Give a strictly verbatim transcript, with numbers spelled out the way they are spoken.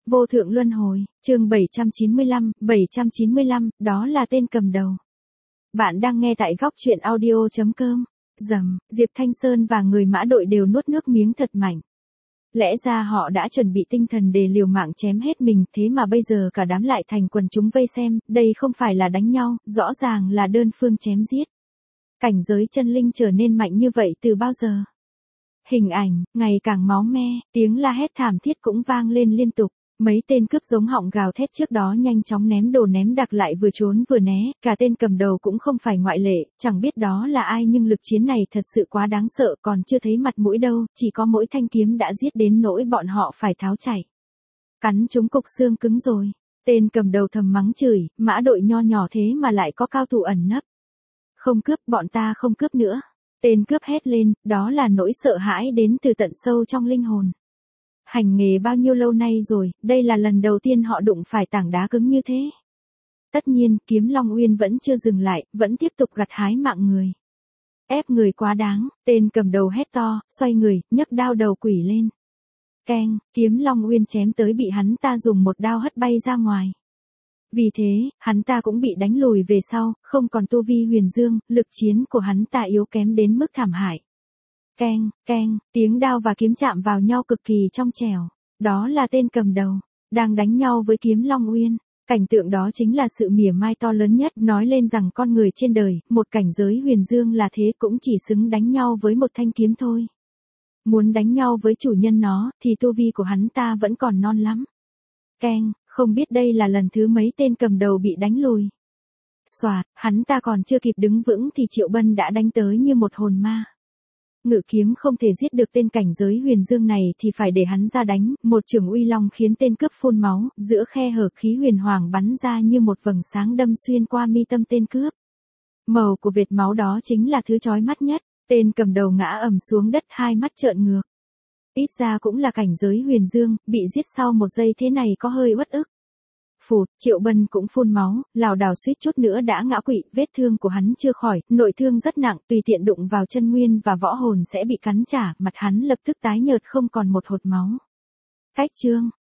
Vô thượng luân hồi, chương bảy trăm chín mươi lăm, bảy trăm chín mươi lăm, đó là tên cầm đầu. Bạn đang nghe tại góc truyện audio chấm com. Rầm, Diệp Thanh Sơn và người mã đội đều nuốt nước miếng thật mạnh. Lẽ ra họ đã chuẩn bị tinh thần để liều mạng chém hết mình, thế mà bây giờ cả đám lại thành quần chúng vây xem, đây không phải là đánh nhau, rõ ràng là đơn phương chém giết. Cảnh giới chân linh trở nên mạnh như vậy từ bao giờ? Hình ảnh, ngày càng máu me, tiếng la hét thảm thiết cũng vang lên liên tục. Mấy tên cướp giống họng gào thét trước đó nhanh chóng ném đồ ném đặc lại vừa trốn vừa né, cả tên cầm đầu cũng không phải ngoại lệ, chẳng biết đó là ai nhưng lực chiến này thật sự quá đáng sợ, còn chưa thấy mặt mũi đâu, chỉ có mỗi thanh kiếm đã giết đến nỗi bọn họ phải tháo chạy. Cắn chúng cục xương cứng rồi, tên cầm đầu thầm mắng chửi, mã đội nho nhỏ thế mà lại có cao thủ ẩn nấp. Không cướp, bọn ta không cướp nữa. Tên cướp hét lên, đó là nỗi sợ hãi đến từ tận sâu trong linh hồn. Hành nghề bao nhiêu lâu nay rồi, đây là lần đầu tiên họ đụng phải tảng đá cứng như thế. Tất nhiên, kiếm Long Uyên vẫn chưa dừng lại, vẫn tiếp tục gặt hái mạng người. Ép người quá đáng, tên cầm đầu hét to, xoay người, nhấc đao đầu quỷ lên. Keng, kiếm Long Uyên chém tới bị hắn ta dùng một đao hất bay ra ngoài. Vì thế, hắn ta cũng bị đánh lùi về sau, không còn tu vi huyền dương, lực chiến của hắn ta yếu kém đến mức thảm hại. Keng, keng, tiếng đao và kiếm chạm vào nhau cực kỳ trong trẻo. Đó là tên cầm đầu, đang đánh nhau với kiếm Long Uyên. Cảnh tượng đó chính là sự mỉa mai to lớn nhất, nói lên rằng con người trên đời, một cảnh giới huyền dương là thế cũng chỉ xứng đánh nhau với một thanh kiếm thôi. Muốn đánh nhau với chủ nhân nó, thì tu vi của hắn ta vẫn còn non lắm. Keng, không biết đây là lần thứ mấy tên cầm đầu bị đánh lùi. Xoạt, hắn ta còn chưa kịp đứng vững thì Triệu Bân đã đánh tới như một hồn ma. Ngự kiếm không thể giết được tên cảnh giới huyền dương này thì phải để hắn ra đánh, một chưởng uy long khiến tên cướp phun máu, giữa khe hở khí huyền hoàng bắn ra như một vầng sáng đâm xuyên qua mi tâm tên cướp. Màu của vệt máu đó chính là thứ chói mắt nhất, tên cầm đầu ngã ầm xuống đất hai mắt trợn ngược. Ít ra cũng là cảnh giới huyền dương, bị giết sau một giây thế này có hơi uất ức. Phụt, Triệu Bân cũng phun máu, lảo đảo suýt chút nữa đã ngã quỵ, vết thương của hắn chưa khỏi, nội thương rất nặng, tùy tiện đụng vào chân nguyên và võ hồn sẽ bị cắn trả, mặt hắn lập tức tái nhợt không còn một hột máu. Cách chương,